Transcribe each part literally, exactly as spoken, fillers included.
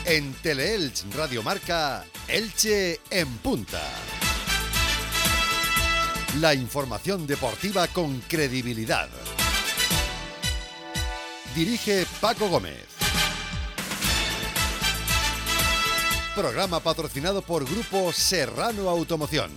En Teleelch Radio Marca, Elche en punta. La información deportiva con credibilidad. Dirige Paco Gómez. Programa patrocinado por Grupo Serrano Automoción.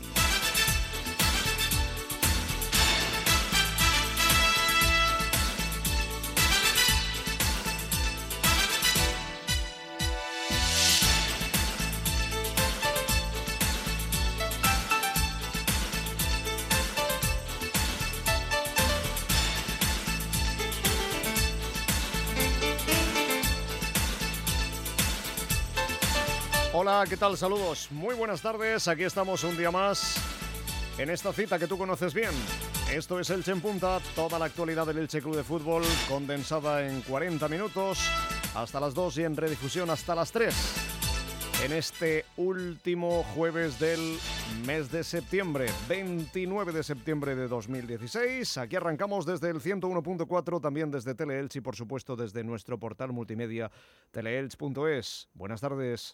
Hola, ¿qué tal? Saludos, muy buenas tardes, aquí estamos un día más en esta cita que tú conoces bien. Esto es Elche en Punta, toda la actualidad del Elche Club de Fútbol condensada en cuarenta minutos hasta las dos y en redifusión hasta las tres. En este último jueves del mes de septiembre, veintinueve de septiembre de dos mil dieciséis. Aquí arrancamos desde el ciento uno punto cuatro, también desde Teleelch y por supuesto desde nuestro portal multimedia teleelch punto es. Buenas tardes.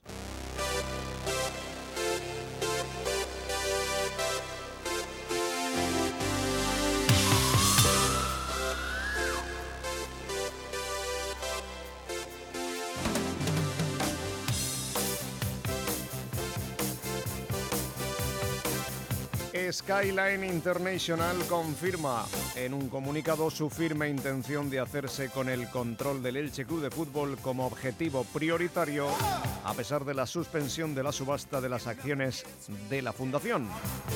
Skyline International confirma en un comunicado su firme intención de hacerse con el control del Elche Club de Fútbol como objetivo prioritario, a pesar de la suspensión de la subasta de las acciones de la fundación.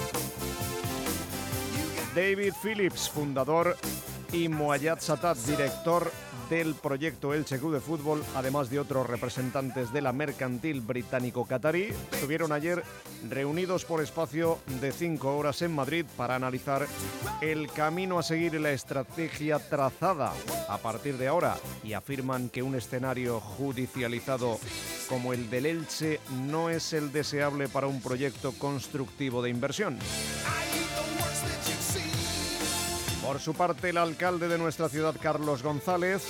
David Phillips, fundador, y Moayad Satat, director del proyecto Elche Club de Fútbol, además de otros representantes de la mercantil británico-catarí, estuvieron ayer reunidos por espacio de cinco horas en Madrid para analizar el camino a seguir y la estrategia trazada a partir de ahora, y afirman que un escenario judicializado como el del Elche no es el deseable para un proyecto constructivo de inversión. Por su parte, el alcalde de nuestra ciudad, Carlos González,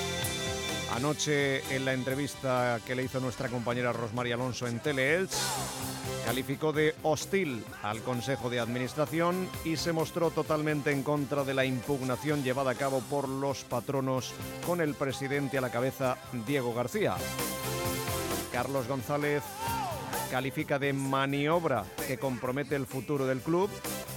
anoche en la entrevista que le hizo nuestra compañera Rosmary Alonso en Teleelch, calificó de hostil al Consejo de Administración y se mostró totalmente en contra de la impugnación llevada a cabo por los patronos con el presidente a la cabeza, Diego García. Carlos González califica de maniobra que compromete el futuro del club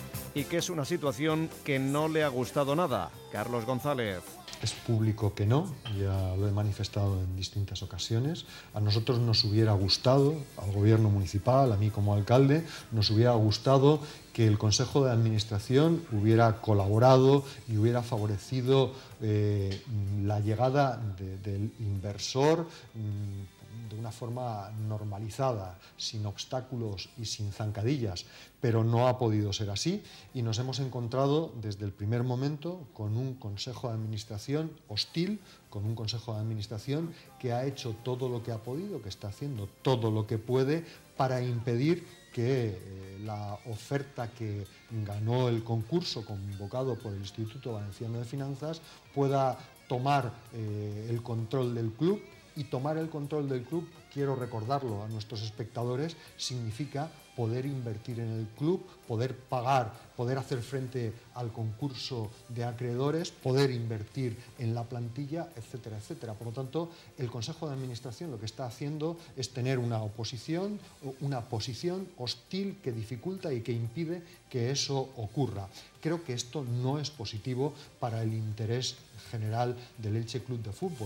y que es una situación que no le ha gustado nada. Carlos González. Es público que no, ya lo he manifestado en distintas ocasiones. A nosotros nos hubiera gustado, al gobierno municipal, a mí como alcalde, nos hubiera gustado que el Consejo de Administración hubiera colaborado y hubiera favorecido eh, la llegada de, del inversor mmm, de una forma normalizada, sin obstáculos y sin zancadillas, pero no ha podido ser así y nos hemos encontrado desde el primer momento con un Consejo de Administración hostil, con un Consejo de Administración que ha hecho todo lo que ha podido, que está haciendo todo lo que puede para impedir que eh, la oferta que ganó el concurso convocado por el Instituto Valenciano de Finanzas pueda tomar eh, el control del club. Y tomar el control del club, quiero recordarlo a nuestros espectadores, significa poder invertir en el club, poder pagar, poder hacer frente al concurso de acreedores, poder invertir en la plantilla, etcétera, etcétera. Por lo tanto, el Consejo de Administración lo que está haciendo es tener una oposición, una posición hostil que dificulta y que impide que eso ocurra. Creo que esto no es positivo para el interés general del Elche Club de Fútbol.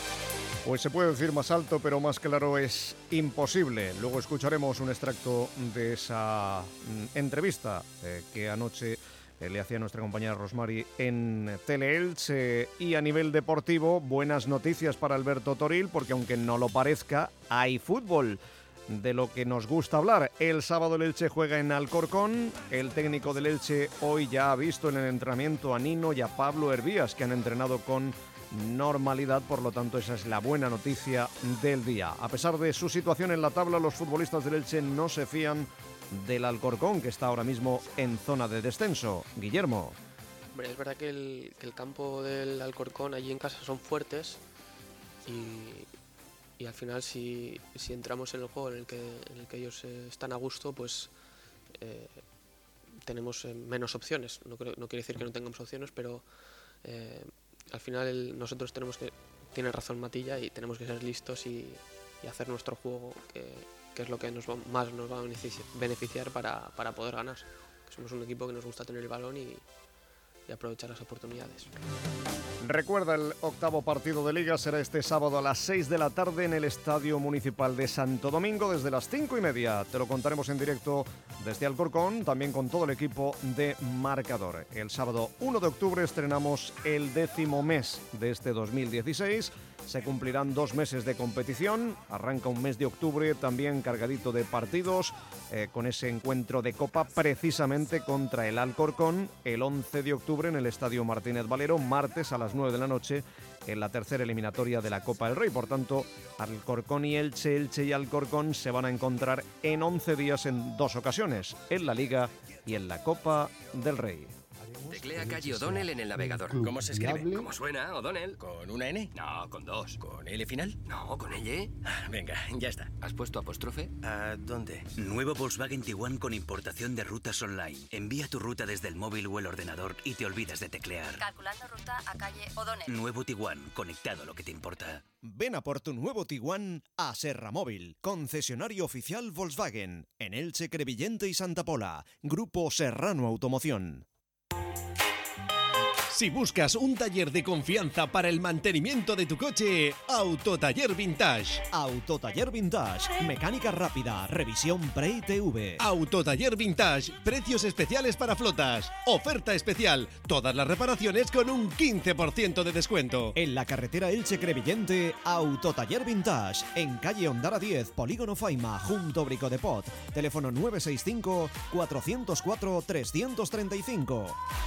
Pues se puede decir más alto, pero más claro es imposible. Luego escucharemos un extracto de esa mm, entrevista eh, que anoche eh, le hacía nuestra compañera Rosmary en Teleelch. Eh, y a nivel deportivo, buenas noticias para Alberto Toril, porque aunque no lo parezca, hay fútbol de lo que nos gusta hablar. El sábado el Elche juega en Alcorcón. El técnico del Elche hoy ya ha visto en el entrenamiento a Nino y a Pablo Hervías, que han entrenado con normalidad, por lo tanto esa es la buena noticia del día. A pesar de su situación en la tabla, los futbolistas del Elche no se fían del Alcorcón, que está ahora mismo en zona de descenso. Guillermo. Hombre, es verdad que el, que el campo del Alcorcón allí en casa son fuertes y, y al final si, si entramos en el juego en el que, en el que ellos eh, están a gusto, pues eh, tenemos eh, menos opciones. No, creo, no quiere decir que no tengamos opciones, pero eh, al final el, nosotros tenemos que, tiene razón Matilla, y tenemos que ser listos y, y hacer nuestro juego, que, que es lo que nos va, más nos va a beneficiar para, para poder ganar. Que somos un equipo que nos gusta tener el balón y, y aprovechar las oportunidades. Recuerda, el octavo partido de Liga será este sábado a las seis de la tarde en el Estadio Municipal de Santo Domingo desde las cinco y media. Te lo contaremos en directo desde Alcorcón, también con todo el equipo de Marcador. El sábado uno de octubre estrenamos el décimo mes de este dos mil dieciséis. Se cumplirán dos meses de competición. Arranca un mes de octubre también cargadito de partidos, eh, con ese encuentro de Copa precisamente contra el Alcorcón el once de octubre en el Estadio Martínez Valero, martes a las nueve de la noche en la tercera eliminatoria de la Copa del Rey. Por tanto, Alcorcón y Elche, Elche y Alcorcón se van a encontrar en once días en dos ocasiones, en la Liga y en la Copa del Rey. Teclea Calle O'Donnell en el navegador. ¿Cómo se escribe? ¿Cómo suena, O'Donnell? ¿Con una N? No, con dos. ¿Con L final? No, con L. Venga, ya está. ¿Has puesto apóstrofe? ¿A dónde? Nuevo Volkswagen Tiguan con importación de rutas online. Envía tu ruta desde el móvil o el ordenador y te olvidas de teclear. Calculando ruta a Calle O'Donnell. Nuevo Tiguan, conectado a lo que te importa. Ven a por tu nuevo Tiguan a Serra Móvil, concesionario oficial Volkswagen, en Elche, Crevillente y Santa Pola. Grupo Serrano Automoción. Si buscas un taller de confianza para el mantenimiento de tu coche, Autotaller Vintage. Autotaller Vintage, mecánica rápida, revisión pre-I T V. Autotaller Vintage, precios especiales para flotas. Oferta especial, todas las reparaciones con un quince por ciento de descuento. En la carretera Elche-Crevillente, Autotaller Vintage, en calle Ondara diez, Polígono Faima, junto Brico de Pot. Teléfono nueve seis cinco, cuatro cero cuatro, tres tres cinco.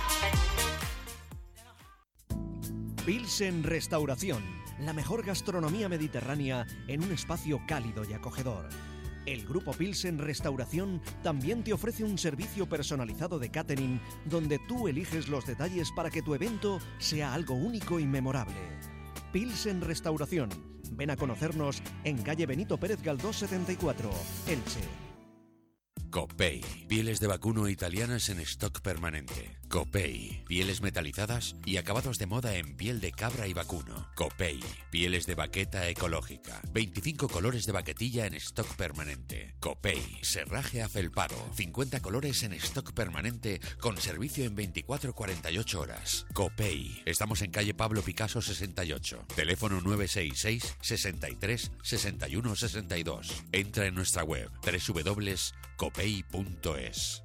Pilsen Restauración, la mejor gastronomía mediterránea en un espacio cálido y acogedor. El grupo Pilsen Restauración también te ofrece un servicio personalizado de catering donde tú eliges los detalles para que tu evento sea algo único y memorable. Pilsen Restauración. Ven a conocernos en calle Benito Pérez Galdós setenta y cuatro, Elche. Copei, pieles de vacuno italianas en stock permanente. Copei, pieles metalizadas y acabados de moda en piel de cabra y vacuno. Copei, pieles de baqueta ecológica. veinticinco colores de baquetilla en stock permanente. Copei, serraje afelpado. cincuenta colores en stock permanente con servicio en veinticuatro a cuarenta y ocho horas. Copei, estamos en calle Pablo Picasso sesenta y ocho. Teléfono nueve seis seis, sesenta y tres, sesenta y uno sesenta y dos. Entra en nuestra web doble u doble u doble u punto copei punto es.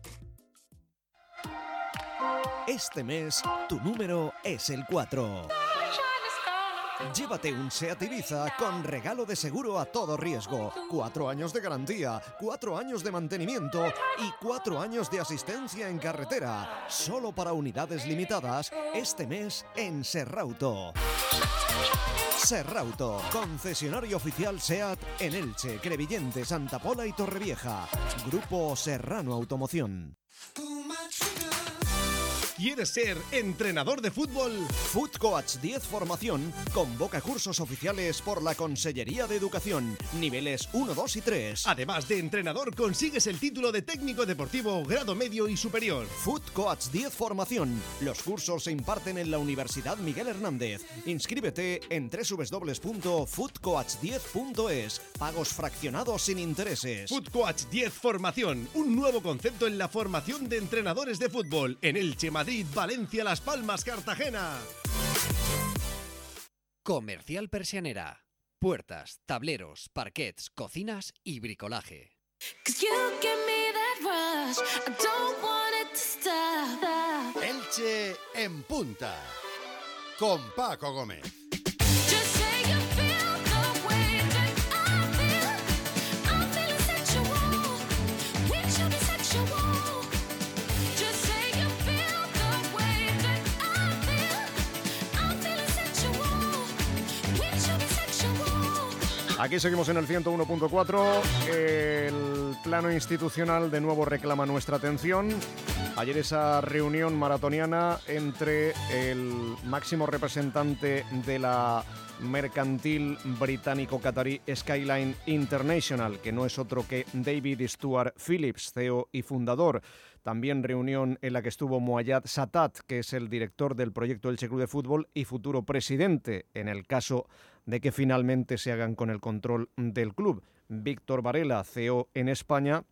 Este mes, tu número es el cuatro. Llévate un SEAT Ibiza con regalo de seguro a todo riesgo, cuatro años de garantía, cuatro años de mantenimiento y cuatro años de asistencia en carretera. Solo para unidades limitadas este mes en Serrauto. Serrauto, concesionario oficial SEAT en Elche, Crevillente, Santa Pola y Torrevieja. Grupo Serrano Automoción. ¿Quieres ser entrenador de fútbol? Foot Coach diez Formación convoca cursos oficiales por la Consellería de Educación, niveles uno, dos y tres. Además de entrenador, consigues el título de técnico deportivo grado medio y superior. Foot Coach diez Formación. Los cursos se imparten en la Universidad Miguel Hernández. Inscríbete en doble u doble u doble u punto foot coach diez punto es. Pagos fraccionados sin intereses. Foot Coach diez Formación, un nuevo concepto en la formación de entrenadores de fútbol en Elche, Madrid, Valencia, Las Palmas, Cartagena. Comercial Persianera. Puertas, tableros, parquets, cocinas y bricolaje. Elche en punta, con Paco Gómez. Aquí seguimos en el ciento uno punto cuatro. El plano institucional de nuevo reclama nuestra atención. Ayer esa reunión maratoniana entre el máximo representante de la mercantil británico-catarí Skyline International, que no es otro que David Stuart Phillips, C E O y fundador. También reunión en la que estuvo Moayad Satat, que es el director del proyecto Elche Club de Fútbol y futuro presidente, en el caso de que finalmente se hagan con el control del club. Víctor Varela, C E O en España,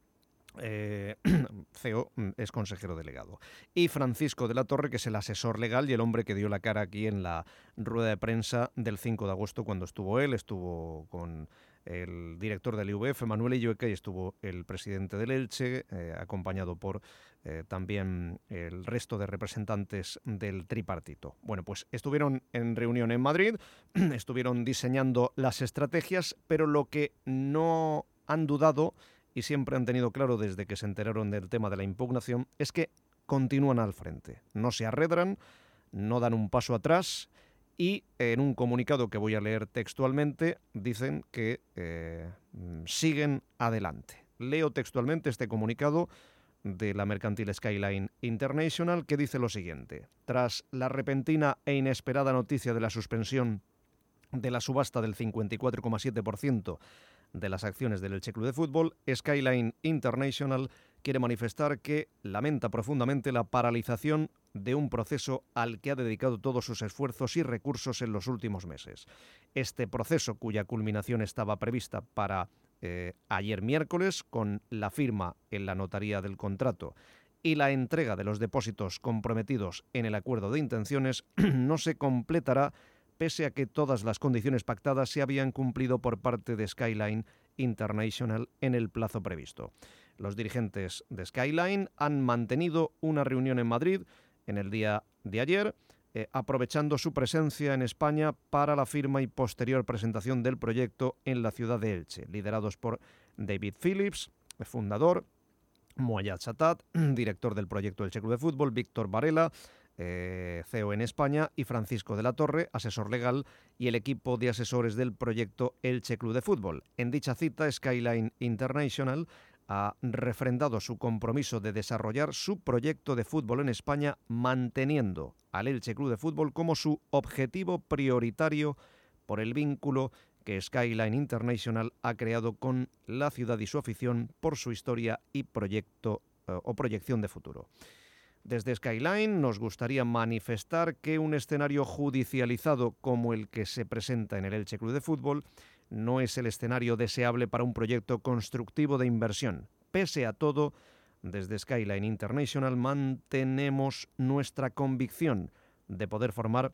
Eh, C E O es consejero delegado, y Francisco de la Torre, que es el asesor legal y el hombre que dio la cara aquí en la rueda de prensa del cinco de agosto cuando estuvo él, estuvo con el director del I V F, Manuel Illueca, y estuvo el presidente del Elche, eh, acompañado por eh, también el resto de representantes del tripartito. Bueno, pues estuvieron en reunión en Madrid, estuvieron diseñando las estrategias, pero lo que no han dudado y siempre han tenido claro desde que se enteraron del tema de la impugnación es que continúan al frente, no se arredran, no dan un paso atrás y en un comunicado que voy a leer textualmente dicen que eh, siguen adelante. Leo textualmente este comunicado de la mercantil Skyline International, que dice lo siguiente: tras la repentina e inesperada noticia de la suspensión de la subasta del cincuenta y cuatro coma siete por ciento de las acciones del Elche Club de Fútbol, Skyline International quiere manifestar que lamenta profundamente la paralización de un proceso al que ha dedicado todos sus esfuerzos y recursos en los últimos meses. Este proceso, cuya culminación estaba prevista para eh, ayer miércoles, con la firma en la notaría del contrato y la entrega de los depósitos comprometidos en el acuerdo de intenciones, no se completará pese a que todas las condiciones pactadas se habían cumplido por parte de Skyline International en el plazo previsto. Los dirigentes de Skyline han mantenido una reunión en Madrid en el día de ayer, eh, aprovechando su presencia en España para la firma y posterior presentación del proyecto en la ciudad de Elche, liderados por David Phillips, fundador, Moayad Satat, director del proyecto Elche Club de Fútbol, Víctor Varela, Eh, C E O en España, y Francisco de la Torre, asesor legal, y el equipo de asesores del proyecto Elche Club de Fútbol. En dicha cita, Skyline International ha refrendado su compromiso de desarrollar su proyecto de fútbol en España, manteniendo al Elche Club de Fútbol como su objetivo prioritario por el vínculo que Skyline International ha creado con la ciudad y su afición, por su historia y proyecto eh, o proyección de futuro. Desde Skyline nos gustaría manifestar que un escenario judicializado como el que se presenta en el Elche Club de Fútbol no es el escenario deseable para un proyecto constructivo de inversión. Pese a todo, desde Skyline International mantenemos nuestra convicción de poder formar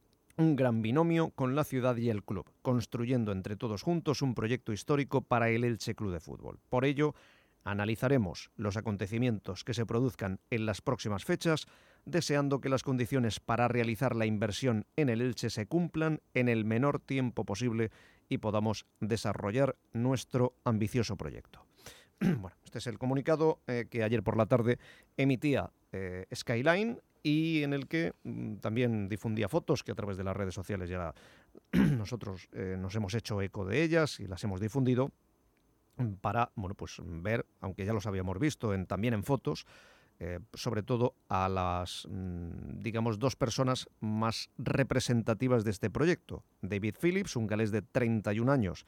un gran binomio con la ciudad y el club, construyendo entre todos juntos un proyecto histórico para el Elche Club de Fútbol. Por ello, analizaremos los acontecimientos que se produzcan en las próximas fechas, deseando que las condiciones para realizar la inversión en el Elche se cumplan en el menor tiempo posible y podamos desarrollar nuestro ambicioso proyecto. Bueno, este es el comunicado eh, que ayer por la tarde emitía eh, Skyline, y en el que mm, también difundía fotos que a través de las redes sociales ya nosotros eh, nos hemos hecho eco de ellas y las hemos difundido, para bueno, pues ver, aunque ya los habíamos visto en, también en fotos, eh, sobre todo a las, mmm, digamos, dos personas más representativas de este proyecto. David Phillips, un galés de treinta y un años,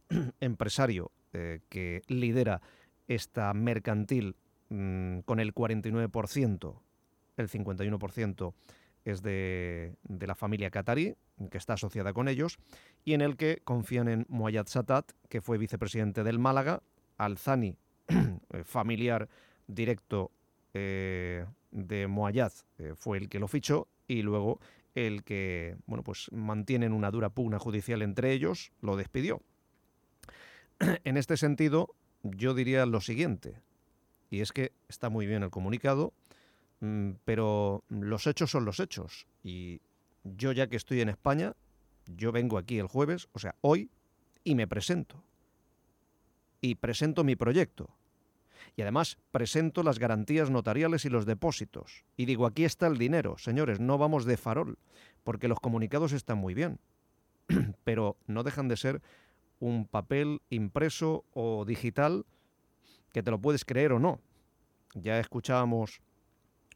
empresario eh, que lidera esta mercantil mmm, con el cuarenta y nueve por ciento, el cincuenta y uno por ciento es de, de la familia catarí, que está asociada con ellos, y en el que confían en Moayad Satat, que fue vicepresidente del Málaga, Alzani, familiar directo eh, de Moayad, eh, fue el que lo fichó, y luego el que bueno, pues mantienen una dura pugna judicial entre ellos, lo despidió. En este sentido, yo diría lo siguiente, y es que está muy bien el comunicado, pero los hechos son los hechos, y yo, ya que estoy en España, yo vengo aquí el jueves, o sea, hoy, y me presento. Y presento mi proyecto. Y además presento las garantías notariales y los depósitos. Y digo, aquí está el dinero, señores, no vamos de farol, porque los comunicados están muy bien, pero no dejan de ser un papel impreso o digital que te lo puedes creer o no. Ya escuchábamos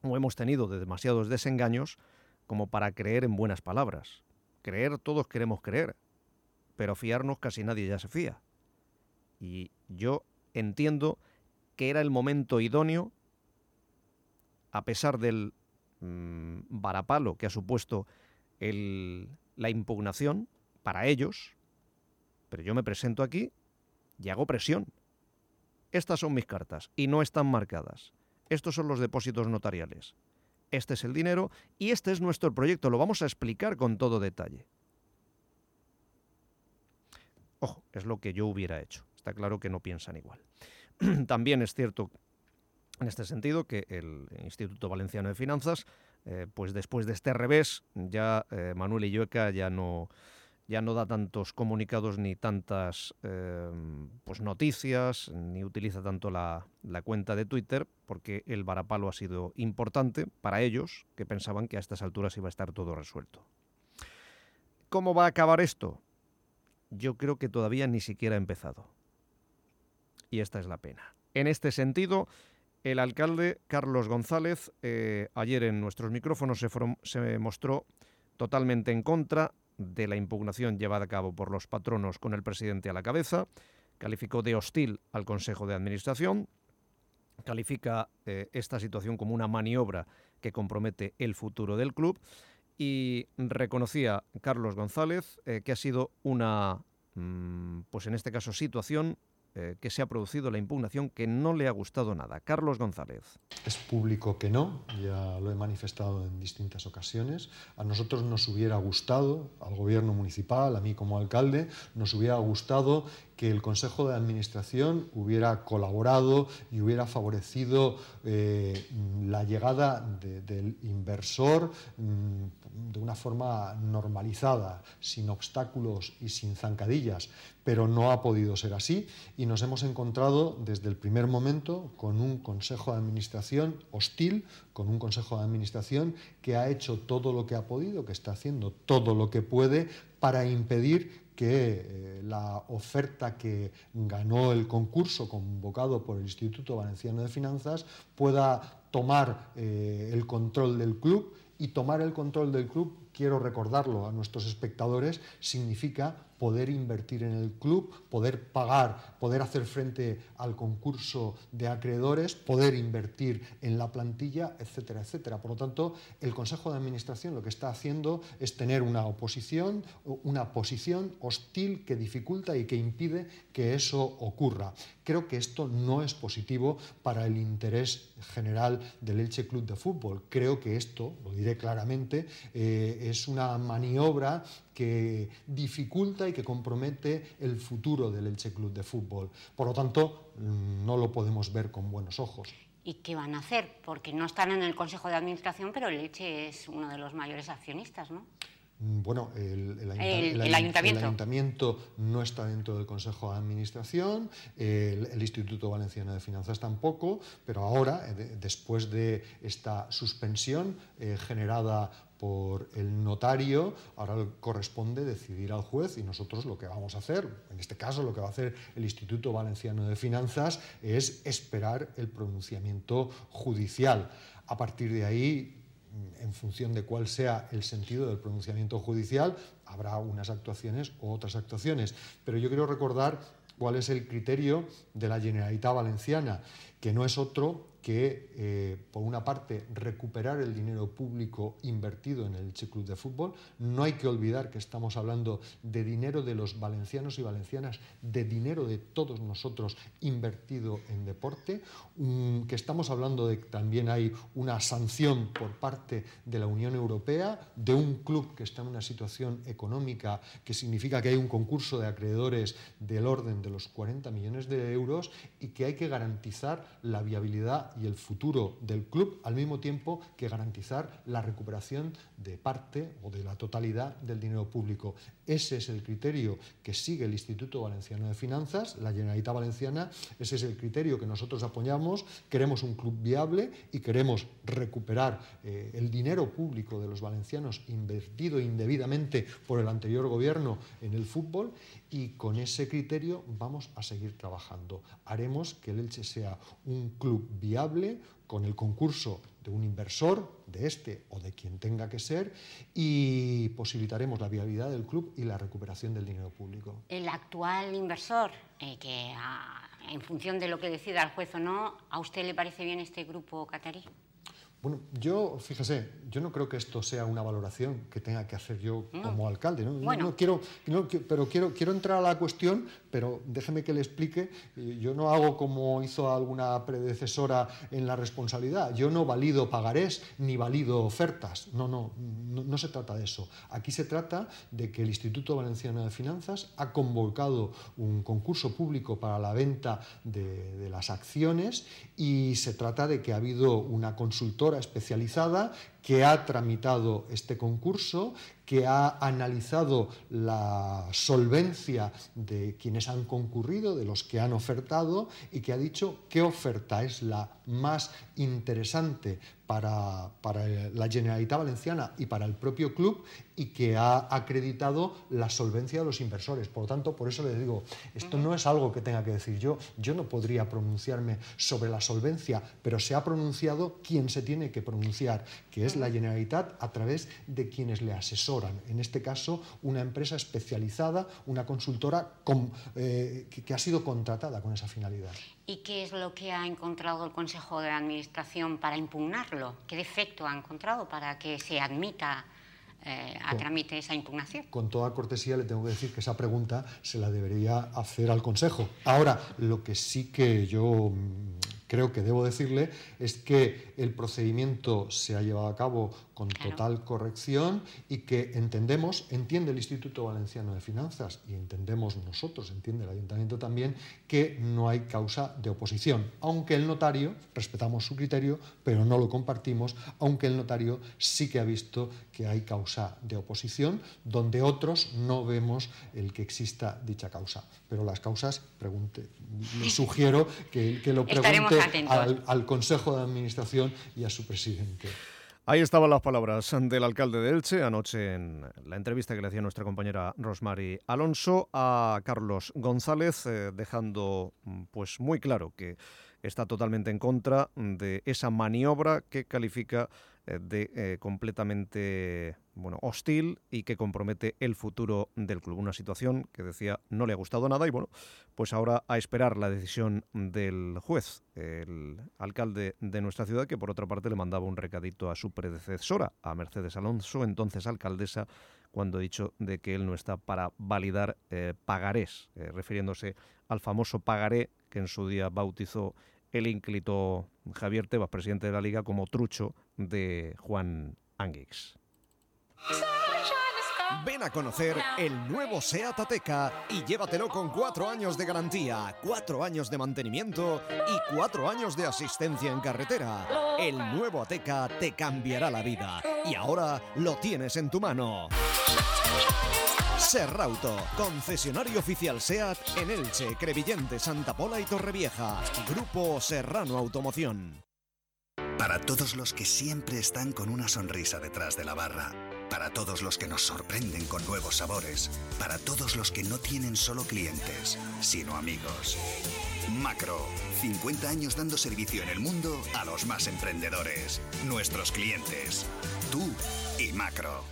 o hemos tenido de demasiados desengaños como para creer en buenas palabras. Creer todos queremos creer, pero fiarnos casi nadie ya se fía. Y yo entiendo que era el momento idóneo, a pesar del mmm, varapalo que ha supuesto el, la impugnación para ellos, pero yo me presento aquí y hago presión. Estas son mis cartas y no están marcadas. Estos son los depósitos notariales. Este es el dinero y este es nuestro proyecto. Lo vamos a explicar con todo detalle. Ojo, es lo que yo hubiera hecho. Está claro que no piensan igual. También es cierto en este sentido que el Instituto Valenciano de Finanzas, eh, pues después de este revés, ya eh, Manuel Illueca ya no... ya no da tantos comunicados ni tantas eh, pues noticias, ni utiliza tanto la, la cuenta de Twitter, porque el varapalo ha sido importante para ellos, que pensaban que a estas alturas iba a estar todo resuelto. ¿Cómo va a acabar esto? Yo creo que todavía ni siquiera ha empezado. Y esta es la pena. En este sentido, el alcalde Carlos González, eh, ayer en nuestros micrófonos se, se mostró totalmente en contra de la impugnación llevada a cabo por los patronos con el presidente a la cabeza, calificó de hostil al Consejo de Administración, califica eh, esta situación como una maniobra que compromete el futuro del club y reconocía Carlos González eh, que ha sido una, mmm, pues en este caso, situación eh, que se ha producido la impugnación que no le ha gustado nada. Carlos González. Es público que no, ya lo he manifestado en distintas ocasiones. A nosotros nos hubiera gustado, al gobierno municipal, a mí como alcalde, nos hubiera gustado que el Consejo de Administración hubiera colaborado y hubiera favorecido eh, la llegada de, del inversor mm, de una forma normalizada, sin obstáculos y sin zancadillas, pero no ha podido ser así y nos hemos encontrado desde el primer momento con un Consejo de Administración hostil, con un Consejo de Administración que ha hecho todo lo que ha podido, que está haciendo todo lo que puede para impedir que eh, la oferta que ganó el concurso convocado por el Instituto Valenciano de Finanzas pueda tomar eh, el control del club, y tomar el control del club, quiero recordarlo a nuestros espectadores, significa poder invertir en el club, poder pagar, poder hacer frente al concurso de acreedores, poder invertir en la plantilla, etcétera, etcétera. Por lo tanto, el Consejo de Administración lo que está haciendo es tener una oposición, una posición hostil que dificulta y que impide que eso ocurra. Creo que esto no es positivo para el interés general del Elche Club de Fútbol. Creo que esto, lo diré claramente, eh, es una maniobra que dificulta y que compromete el futuro del Elche Club de Fútbol. Por lo tanto, no lo podemos ver con buenos ojos. ¿Y qué van a hacer? Porque no están en el Consejo de Administración, pero el Elche es uno de los mayores accionistas, ¿no? Bueno, el, el, ayunta el, el, el, ayuntamiento. el ayuntamiento no está dentro del Consejo de Administración, el, el Instituto Valenciano de Finanzas tampoco, pero ahora, de, después de esta suspensión eh, generada por el notario, ahora corresponde decidir al juez y nosotros lo que vamos a hacer, en este caso lo que va a hacer el Instituto Valenciano de Finanzas es esperar el pronunciamiento judicial. A partir de ahí, en función de cuál sea el sentido del pronunciamiento judicial, habrá unas actuaciones u otras actuaciones. Pero yo quiero recordar cuál es el criterio de la Generalitat Valenciana, que no es otro que, eh, por una parte, recuperar el dinero público invertido en el Elche Club de Fútbol. No hay que olvidar que estamos hablando de dinero de los valencianos y valencianas, de dinero de todos nosotros invertido en deporte, um, que estamos hablando de que también hay una sanción por parte de la Unión Europea, de un club que está en una situación económica que significa que hay un concurso de acreedores del orden de los cuarenta millones de euros y que hay que garantizar la viabilidad y el futuro del club, al mismo tiempo que garantizar la recuperación de parte o de la totalidad del dinero público. Ese es el criterio que sigue el Instituto Valenciano de Finanzas, la Generalitat Valenciana, ese es el criterio que nosotros apoyamos. Queremos un club viable y queremos recuperar eh, el dinero público de los valencianos invertido indebidamente por el anterior gobierno en el fútbol, y con ese criterio vamos a seguir trabajando. Haremos que el Elche sea un club viable con el concurso de un inversor, de este o de quien tenga que ser, y posibilitaremos la viabilidad del club y la recuperación del dinero público. El actual inversor, eh, que a, en función de lo que decida el juez o no, ¿a usted le parece bien este grupo catarí? Bueno, yo, fíjese, yo no creo que esto sea una valoración que tenga que hacer yo no. como alcalde, ¿no? Bueno. No quiero, no, pero quiero, quiero entrar a la cuestión, pero déjeme que le explique. Yo no hago como hizo alguna predecesora en la responsabilidad. Yo no valido pagarés ni valido ofertas. No, no, no, no se trata de eso. Aquí se trata de que el Instituto Valenciano de Finanzas ha convocado un concurso público para la venta de, de las acciones, y se trata de que ha habido una consultora especializada que ha tramitado este concurso, que ha analizado la solvencia de quienes han concurrido, de los que han ofertado, y que ha dicho qué oferta es la más interesante para, para la Generalitat Valenciana y para el propio club, y que ha acreditado la solvencia de los inversores. Por lo tanto, por eso les digo, esto no es algo que tenga que decir yo. Yo no podría pronunciarme sobre la solvencia, pero se ha pronunciado quien se tiene que pronunciar, que es la Generalitat, a través de quienes le asesoran. En este caso, una empresa especializada, una consultora con, eh, que, que ha sido contratada con esa finalidad. ¿Y qué es lo que ha encontrado el Consejo de Administración para impugnarlo? ¿Qué defecto ha encontrado para que se admita eh, a con, trámite esa impugnación? Con toda cortesía le tengo que decir que esa pregunta se la debería hacer al Consejo. Ahora, lo que sí que yo creo que debo decirle es que el procedimiento se ha llevado a cabo con claro. total corrección, y que entendemos, entiende el Instituto Valenciano de Finanzas y entendemos nosotros, entiende el Ayuntamiento también, que no hay causa de oposición, aunque el notario, respetamos su criterio, pero no lo compartimos, aunque el notario sí que ha visto que hay causa de oposición, donde otros no vemos el que exista dicha causa. Pero las causas, pregunte, le sugiero que, que lo pregunte al, al Consejo de Administración y a su presidente. Ahí estaban las palabras del alcalde de Elche anoche en la entrevista que le hacía nuestra compañera Rosmary Alonso a Carlos González, eh, dejando pues muy claro que está totalmente en contra de esa maniobra que califica eh, de eh, completamente bueno, hostil y que compromete el futuro del club. Una situación que, decía, no le ha gustado nada, y bueno, pues ahora a esperar la decisión del juez, el alcalde de nuestra ciudad, que por otra parte le mandaba un recadito a su predecesora, a Mercedes Alonso, entonces alcaldesa, cuando ha dicho de que él no está para validar eh, pagarés, eh, refiriéndose al famoso pagaré que en su día bautizó el ínclito Javier Tebas, presidente de la Liga, como trucho de Juan Anguix. Ven a conocer el nuevo SEAT Ateca y llévatelo con cuatro años de garantía, cuatro años de mantenimiento y cuatro años de asistencia en carretera. El nuevo Ateca te cambiará la vida y ahora lo tienes en tu mano. Serrauto, concesionario oficial SEAT en Elche, Crevillente, Santa Pola y Torrevieja. Grupo Serrano Automoción. Para todos los que siempre están con una sonrisa detrás de la barra. Para todos los que nos sorprenden con nuevos sabores. Para todos los que no tienen solo clientes, sino amigos. Macro, cincuenta años dando servicio en el mundo a los más emprendedores. Nuestros clientes. Tú y Macro.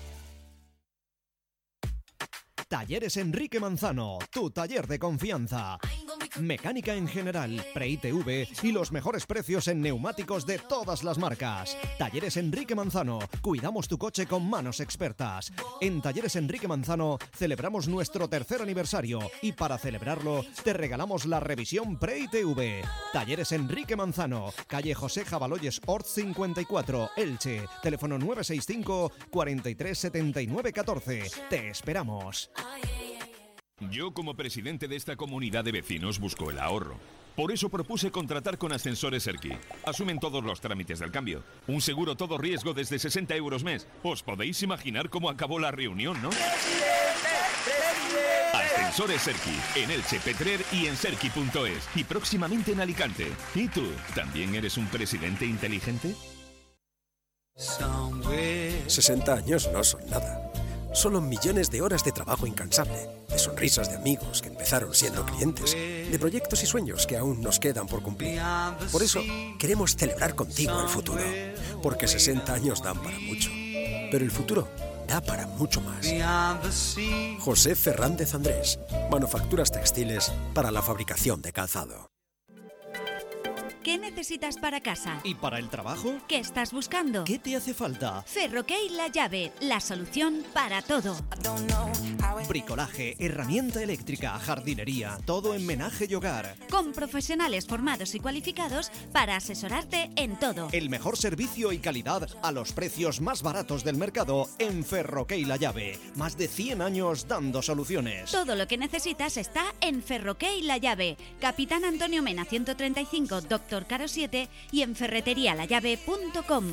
Talleres Enrique Manzano, tu taller de confianza. Mecánica en general, pre-I T V y los mejores precios en neumáticos de todas las marcas. Talleres Enrique Manzano, cuidamos tu coche con manos expertas. En Talleres Enrique Manzano celebramos nuestro tercer aniversario y para celebrarlo te regalamos la revisión pre-I T V. Talleres Enrique Manzano, calle José Jabaloyes Ort cincuenta y cuatro, Elche. Teléfono nueve seis cinco, cuarenta y tres, setenta y nueve, catorce. Te esperamos. Yo, como presidente de esta comunidad de vecinos, busco el ahorro. Por eso propuse contratar con Ascensores Erki. Asumen todos los trámites del cambio. Un seguro todo riesgo desde sesenta euros mes. Os podéis imaginar cómo acabó la reunión, ¿no? Ascensores Erki, en Elche, Petrer y en serki punto es. Y próximamente en Alicante. ¿Y tú, también eres un presidente inteligente? sesenta años no son nada. solo millones de horas de trabajo incansable, de sonrisas de amigos que empezaron siendo clientes, de proyectos y sueños que aún nos quedan por cumplir. Por eso, queremos celebrar contigo el futuro, porque sesenta años dan para mucho, pero el futuro da para mucho más. José Fernández Andrés, Manufacturas Textiles para la fabricación de calzado. ¿Qué necesitas para casa? ¿Y para el trabajo? ¿Qué estás buscando? ¿Qué te hace falta? Ferroque La Llave, la solución para todo. Bricolaje, herramienta eléctrica, jardinería, todo en menaje y hogar. Con profesionales formados y cualificados para asesorarte en todo. El mejor servicio y calidad a los precios más baratos del mercado en Ferroque La Llave. Más de cien años dando soluciones. Todo lo que necesitas está en Ferroque La Llave. Capitán Antonio Mena ciento treinta y cinco, Doctor Caro siete y en ferretería la llave punto com.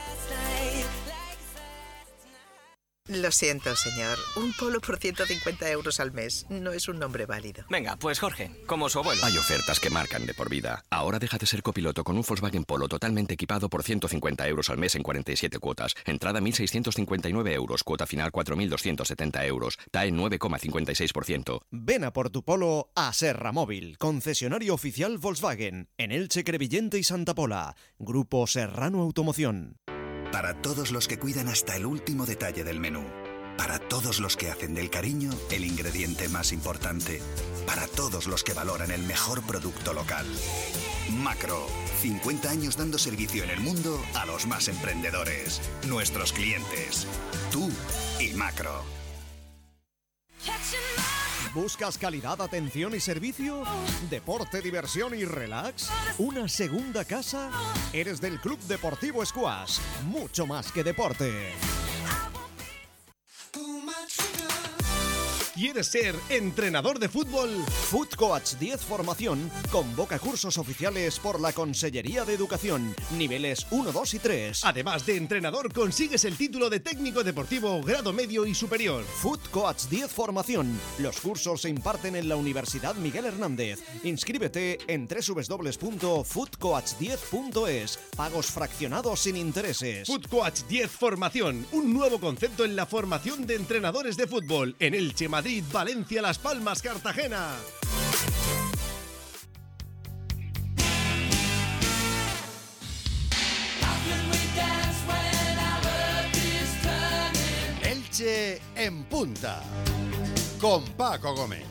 Lo siento, señor. Un Polo por ciento cincuenta euros al mes no es un nombre válido. Venga, pues Jorge, como su abuelo. Hay ofertas que marcan de por vida. Ahora deja de ser copiloto con un Volkswagen Polo totalmente equipado por ciento cincuenta euros al mes en cuarenta y siete cuotas. Entrada mil seiscientos cincuenta y nueve euros. Cuota final cuatro mil doscientos setenta euros. T A E nueve coma cincuenta y seis por ciento. Ven a por tu Polo a Serra Móvil, concesionario oficial Volkswagen, en Elche, Crevillente y Santa Pola. Grupo Serrano Automoción. Para todos los que cuidan hasta el último detalle del menú. Para todos los que hacen del cariño el ingrediente más importante. Para todos los que valoran el mejor producto local. Macro. cincuenta años dando servicio en el mundo a los más emprendedores. Nuestros clientes. Tú y Macro. ¿Buscas calidad, atención y servicio? ¿Deporte, diversión y relax? ¿Una segunda casa? Eres del Club Deportivo Squash. Mucho más que deporte. ¿Quieres ser entrenador de fútbol? Foot Coach diez Formación convoca cursos oficiales por la Consellería de Educación, niveles uno, dos y tres. Además de entrenador, consigues el título de técnico deportivo grado medio y superior. Foot Coach diez Formación. Los cursos se imparten en la Universidad Miguel Hernández. Inscríbete en doble u doble u doble u punto foot coach diez punto es. Pagos fraccionados sin intereses. Foot Coach diez Formación, un nuevo concepto en la formación de entrenadores de fútbol en Elche, Madrid, Valencia, Las Palmas, Cartagena. Elche en punta con Paco Gómez.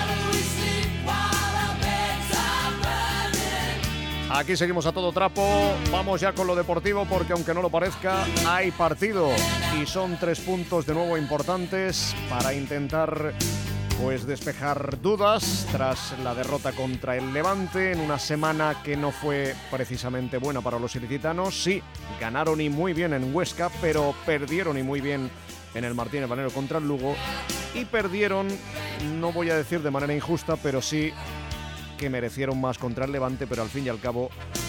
Aquí seguimos a todo trapo, vamos ya con lo deportivo porque aunque no lo parezca, hay partido y son tres puntos de nuevo importantes para intentar pues despejar dudas tras la derrota contra el Levante en una semana que no fue precisamente buena para los ilicitanos. Sí, ganaron y muy bien en Huesca, pero perdieron y muy bien en el Martínez Valero contra el Lugo y perdieron, no voy a decir de manera injusta, pero sí que merecieron más contra el Levante, pero al fin y al cabo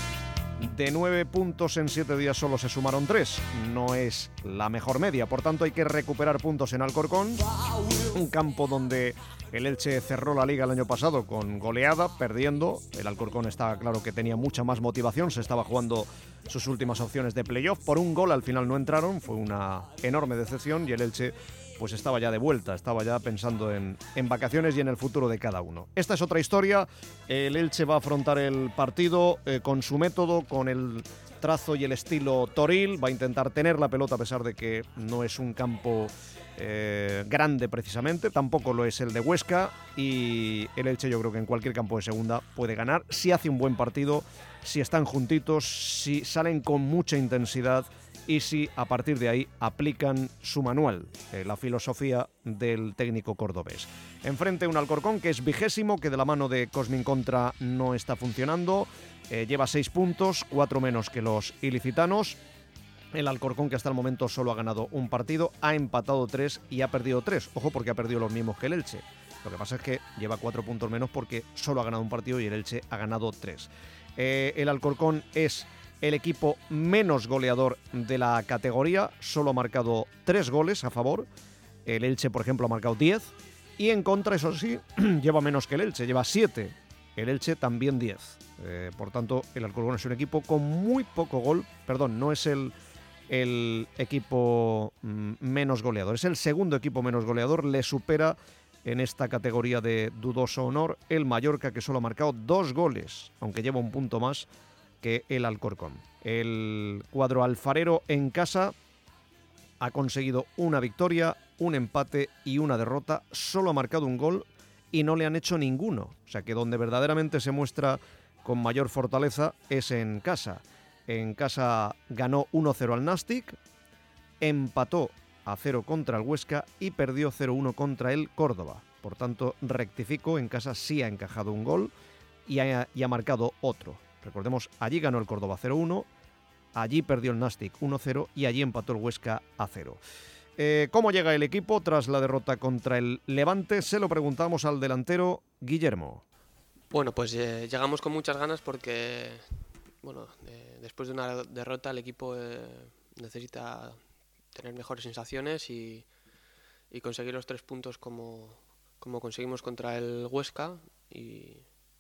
de nueve puntos en siete días solo se sumaron tres. No es la mejor media, por tanto hay que recuperar puntos en Alcorcón, un campo donde el Elche cerró la liga el año pasado con goleada, perdiendo. El Alcorcón está claro que tenía mucha más motivación, se estaba jugando sus últimas opciones de playoff, por un gol al final no entraron, fue una enorme decepción y el Elche pues estaba ya de vuelta, estaba ya pensando en, en vacaciones y en el futuro de cada uno. Esta es otra historia, el Elche va a afrontar el partido eh, con su método, con el trazo y el estilo toril, va a intentar tener la pelota a pesar de que no es un campo eh, grande precisamente, tampoco lo es el de Huesca y el Elche yo creo que en cualquier campo de segunda puede ganar, si hace un buen partido, si están juntitos, si salen con mucha intensidad y si a partir de ahí aplican su manual, eh, la filosofía del técnico cordobés. Enfrente un Alcorcón que es vigésimo, que de la mano de Cosmin Contra no está funcionando, eh, lleva seis puntos, cuatro menos que los ilicitanos. El Alcorcón que hasta el momento solo ha ganado un partido, ha empatado tres y ha perdido tres. Ojo porque ha perdido los mismos que el Elche. Lo que pasa es que lleva cuatro puntos menos porque solo ha ganado un partido y el Elche ha ganado tres. Eh, el Alcorcón es el equipo menos goleador de la categoría, solo ha marcado tres goles a favor. El Elche, por ejemplo, ha marcado diez. Y en contra, eso sí, lleva menos que el Elche, lleva siete. El Elche también diez. Eh, por tanto, el Alcorcón es un equipo con muy poco gol. Perdón, no es el el equipo mm, menos goleador. Es el segundo equipo menos goleador, le supera en esta categoría de dudoso honor el Mallorca, que solo ha marcado dos goles, aunque lleva un punto más que el Alcorcón. El cuadro alfarero en casa ha conseguido una victoria, un empate y una derrota, solo ha marcado un gol y no le han hecho ninguno, o sea que donde verdaderamente se muestra con mayor fortaleza es en casa. En casa ganó uno cero al Nastic, empató a cero contra el Huesca y perdió cero uno contra el Córdoba. Por tanto, rectifico, en casa sí ha encajado un gol y ha, y ha marcado otro. Recordemos, allí ganó el Córdoba cero uno, allí perdió el Nastic uno cero y allí empató el Huesca a cero. Eh, ¿Cómo llega el equipo tras la derrota contra el Levante? Se lo preguntamos al delantero Guillermo. Bueno, pues eh, llegamos con muchas ganas porque, bueno, eh, después de una derrota el equipo eh, necesita tener mejores sensaciones y, y conseguir los tres puntos como, como conseguimos contra el Huesca y,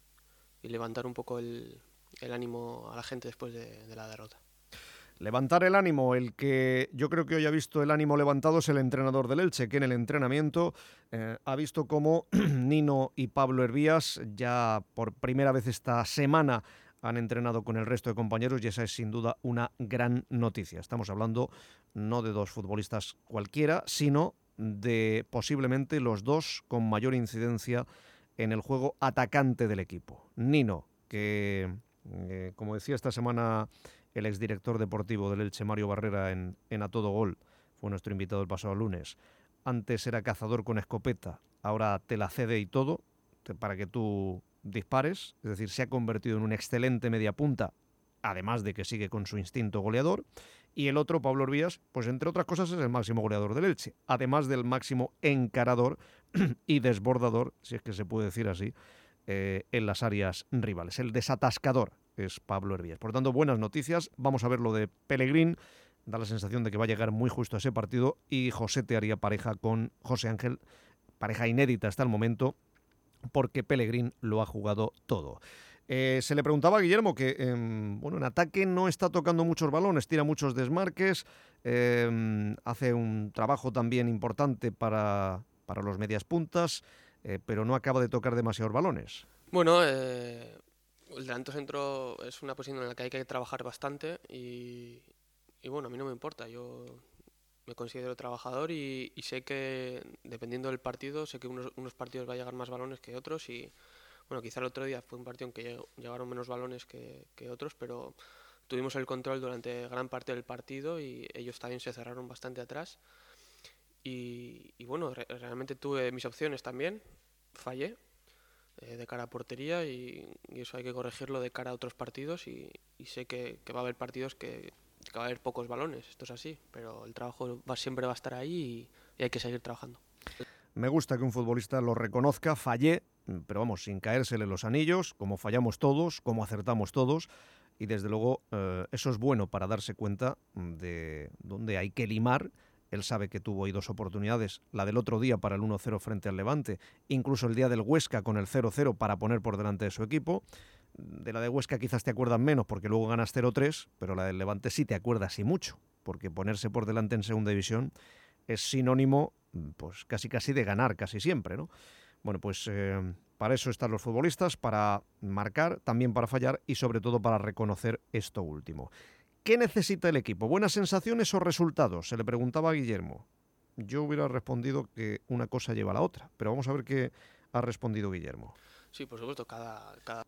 y levantar un poco el, el ánimo a la gente después de, de la derrota. Levantar el ánimo, el que yo creo que hoy ha visto el ánimo levantado es el entrenador del Elche, que en el entrenamiento eh, ha visto cómo Nino y Pablo Hervías ya por primera vez esta semana han entrenado con el resto de compañeros y esa es sin duda una gran noticia. Estamos hablando no de dos futbolistas cualquiera, sino de posiblemente los dos con mayor incidencia en el juego atacante del equipo. Nino, que eh, como decía esta semana el exdirector deportivo del Elche, Mario Barrera, en, en A Todo Gol, fue nuestro invitado el pasado lunes. Antes era cazador con escopeta, ahora te la cede y todo te, para que tú dispares. Es decir, se ha convertido en un excelente mediapunta, además de que sigue con su instinto goleador. Y el otro, Pablo Hervías, pues entre otras cosas es el máximo goleador del Elche, además del máximo encarador y desbordador, si es que se puede decir así, eh, en las áreas rivales. El desatascador es Pablo Hervías. Por tanto, buenas noticias. Vamos a ver lo de Pellegrín. Da la sensación de que va a llegar muy justo a ese partido y José te haría pareja con José Ángel, pareja inédita hasta el momento, porque Pellegrín lo ha jugado todo. Eh, se le preguntaba a Guillermo que eh, bueno, en ataque no está tocando muchos balones, tira muchos desmarques, eh, hace un trabajo también importante para, para los medias puntas, eh, pero no acaba de tocar demasiados balones. Bueno, eh... el delantero centro es una posición en la que hay que trabajar bastante y, y bueno, a mí no me importa, yo me considero trabajador y, y sé que dependiendo del partido, sé que unos, unos partidos va a llegar más balones que otros y bueno, quizá el otro día fue un partido en que llegaron menos balones que, que otros, pero tuvimos el control durante gran parte del partido y ellos también se cerraron bastante atrás y, y bueno, re, realmente tuve mis opciones también, fallé de cara a portería y, y eso hay que corregirlo de cara a otros partidos y, y sé que, que va a haber partidos que, que va a haber pocos balones, esto es así, pero el trabajo va, siempre va a estar ahí y, y hay que seguir trabajando. Me gusta que un futbolista lo reconozca, fallé, pero vamos, sin caérsele los anillos, como fallamos todos, como acertamos todos, y desde luego eh, eso es bueno para darse cuenta de dónde hay que limar. Él sabe que tuvo ahí dos oportunidades, la del otro día para el uno cero frente al Levante, incluso el día del Huesca con el cero cero para poner por delante de su equipo. De la de Huesca quizás te acuerdas menos porque luego ganas cero tres, pero la del Levante sí te acuerdas y mucho, porque ponerse por delante en segunda división es sinónimo pues casi casi de ganar casi siempre, ¿no? Bueno, pues eh, para eso están los futbolistas, para marcar, también para fallar y sobre todo para reconocer esto último. ¿Qué necesita el equipo? ¿Buenas sensaciones o resultados? Se le preguntaba a Guillermo. Yo hubiera respondido que una cosa lleva a la otra, pero vamos a ver qué ha respondido Guillermo. Sí, por supuesto, cada... cada...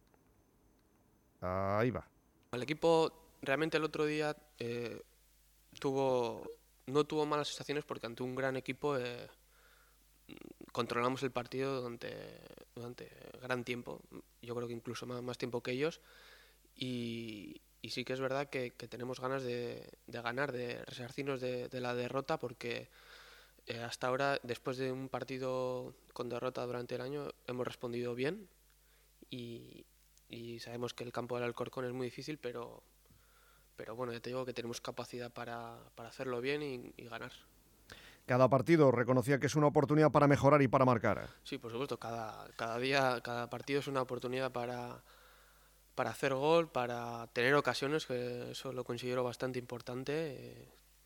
Ahí va. El equipo realmente el otro día eh, tuvo no tuvo malas sensaciones porque ante un gran equipo eh, controlamos el partido durante, durante gran tiempo, yo creo que incluso más, más tiempo que ellos y... Y sí que es verdad que, que tenemos ganas de, de ganar, de resarcirnos de, de la derrota, porque eh, hasta ahora, después de un partido con derrota durante el año, hemos respondido bien y, y sabemos que el campo del Alcorcón es muy difícil, pero, pero bueno, ya te digo que tenemos capacidad para, para hacerlo bien y, y ganar. Cada partido reconocía que es una oportunidad para mejorar y para marcar. Sí, por supuesto, cada, cada día, cada partido es una oportunidad para... para hacer gol, para tener ocasiones, que eso lo considero bastante importante. Eh,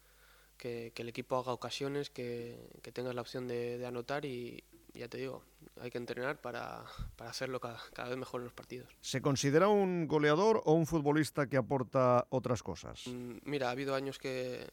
que, que el equipo haga ocasiones, que, que tengas la opción de, de anotar y ya te digo, hay que entrenar para, para hacerlo cada, cada vez mejor en los partidos. ¿Se considera un goleador o un futbolista que aporta otras cosas? Mira, ha habido años que,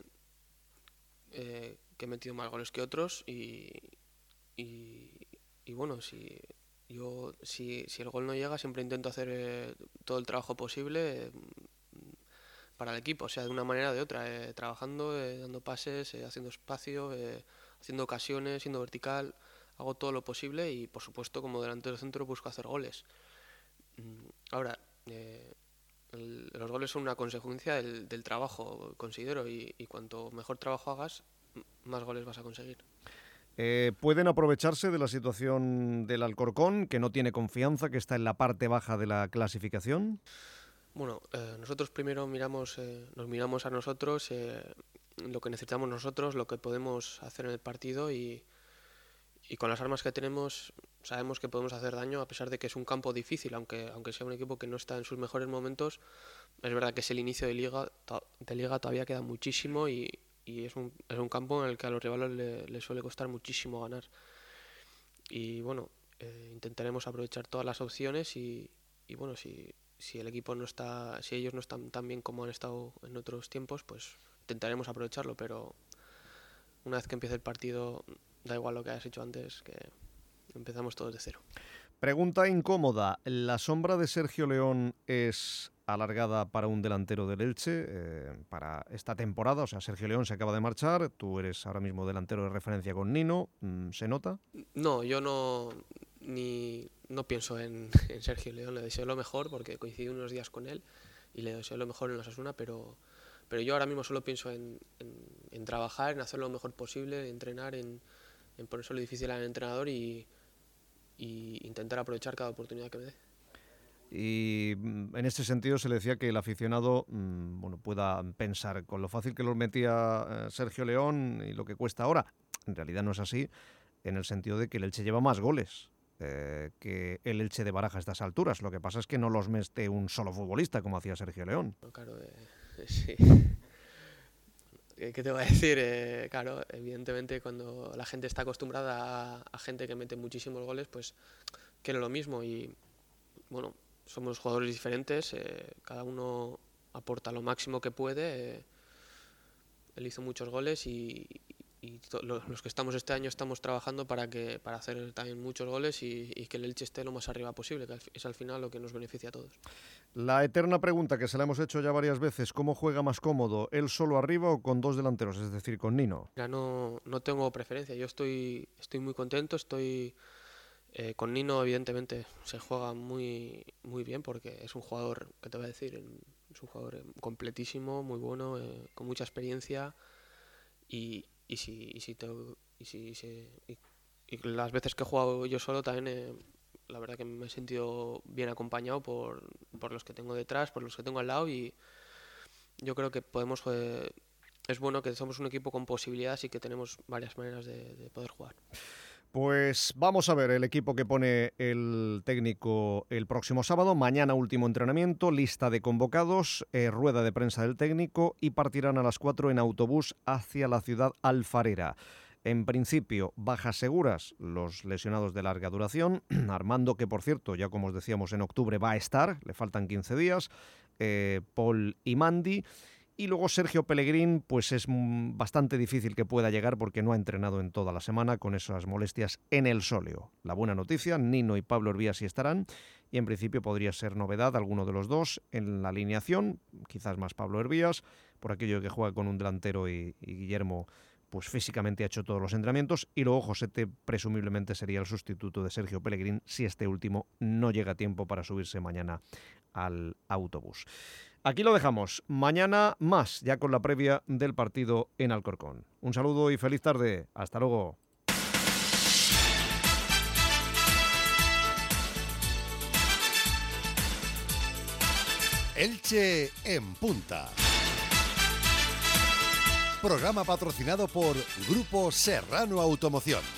eh, que he metido más goles que otros y, y, y bueno, si, yo, si, si el gol no llega siempre intento hacer eh, todo el trabajo posible eh, para el equipo, o sea, de una manera o de otra, eh, trabajando, eh, dando pases, eh, haciendo espacio, eh, haciendo ocasiones, siendo vertical. Hago todo lo posible y, por supuesto, como delantero centro busco hacer goles. Ahora, eh, el, los goles son una consecuencia del, del trabajo, considero, y, y cuanto mejor trabajo hagas, más goles vas a conseguir. Eh, ¿Pueden aprovecharse de la situación del Alcorcón, que no tiene confianza, que está en la parte baja de la clasificación? Bueno, eh, nosotros primero miramos, eh, nos miramos a nosotros, eh, lo que necesitamos nosotros, lo que podemos hacer en el partido y... Y con las armas que tenemos sabemos que podemos hacer daño, a pesar de que es un campo difícil, aunque aunque sea un equipo que no está en sus mejores momentos. Es verdad que es el inicio de liga, de liga todavía queda muchísimo y, y es, un, es un campo en el que a los rivales le, le suele costar muchísimo ganar. Y bueno, eh, intentaremos aprovechar todas las opciones y, y bueno, si, si el equipo no está, si ellos no están tan bien como han estado en otros tiempos, pues intentaremos aprovecharlo, pero una vez que empiece el partido... Da igual lo que hayas hecho antes, que empezamos todos de cero. Pregunta incómoda. ¿La sombra de Sergio León es alargada para un delantero del Elche eh, para esta temporada? O sea, Sergio León se acaba de marchar, tú eres ahora mismo delantero de referencia con Nino. ¿Se nota? No, yo no ni no pienso en, en Sergio León. Le deseo lo mejor porque coincidí unos días con él y le deseo lo mejor en la Osasuna, pero, pero yo ahora mismo solo pienso en, en, en trabajar, en hacer lo mejor posible, en entrenar, en... en ponérselo difícil al entrenador y, y intentar aprovechar cada oportunidad que me dé. Y en este sentido se le decía que el aficionado mmm, bueno, pueda pensar con lo fácil que los metía eh, Sergio León y lo que cuesta ahora. En realidad no es así, en el sentido de que el Elche lleva más goles eh, que el Elche de Baraja a estas alturas. Lo que pasa es que no los mete un solo futbolista como hacía Sergio León. Claro, eh, sí. ¿Qué te voy a decir? Eh, claro, evidentemente cuando la gente está acostumbrada a, a gente que mete muchísimos goles, pues quiere lo mismo y bueno, somos jugadores diferentes, eh, cada uno aporta lo máximo que puede, eh, él hizo muchos goles y, y to, los, los que estamos este año estamos trabajando para que para hacer también muchos goles y, y que el Elche esté lo más arriba posible, que es al final lo que nos beneficia a todos. La eterna pregunta que se la hemos hecho ya varias veces, ¿cómo juega más cómodo, él solo arriba o con dos delanteros, es decir, con Nino? Ya no, no tengo preferencia, yo estoy, estoy muy contento, estoy eh, con Nino evidentemente se juega muy, muy bien porque es un jugador, ¿qué te voy a decir? Es un jugador completísimo, muy bueno, eh, con mucha experiencia y, y si, y si, te, y si, si y, y las veces que he jugado yo solo también... Eh, la verdad que me he sentido bien acompañado por, por los que tengo detrás, por los que tengo al lado y yo creo que podemos eh, es bueno que somos un equipo con posibilidades y que tenemos varias maneras de, de poder jugar. Pues vamos a ver el equipo que pone el técnico el próximo sábado. Mañana último entrenamiento, lista de convocados, eh, rueda de prensa del técnico y partirán a las cuatro en autobús hacia la ciudad alfarera. En principio, bajas seguras, los lesionados de larga duración. Armando, que por cierto, ya como os decíamos, en octubre va a estar, le faltan quince días. Eh, Paul y Mandy. Y luego Sergio Pellegrín, pues es bastante difícil que pueda llegar porque no ha entrenado en toda la semana con esas molestias en el sóleo. La buena noticia, Nino y Pablo Hervías sí estarán y en principio podría ser novedad alguno de los dos en la alineación, quizás más Pablo Hervías, por aquello que juega con un delantero y, y Guillermo pues físicamente ha hecho todos los entrenamientos y luego Josete presumiblemente sería el sustituto de Sergio Pellegrín si este último no llega a tiempo para subirse mañana al autobús. Aquí lo dejamos. Mañana más, ya con la previa del partido en Alcorcón. Un saludo y feliz tarde. Hasta luego. Elche en Punta. Programa patrocinado por Grupo Serrano Automoción.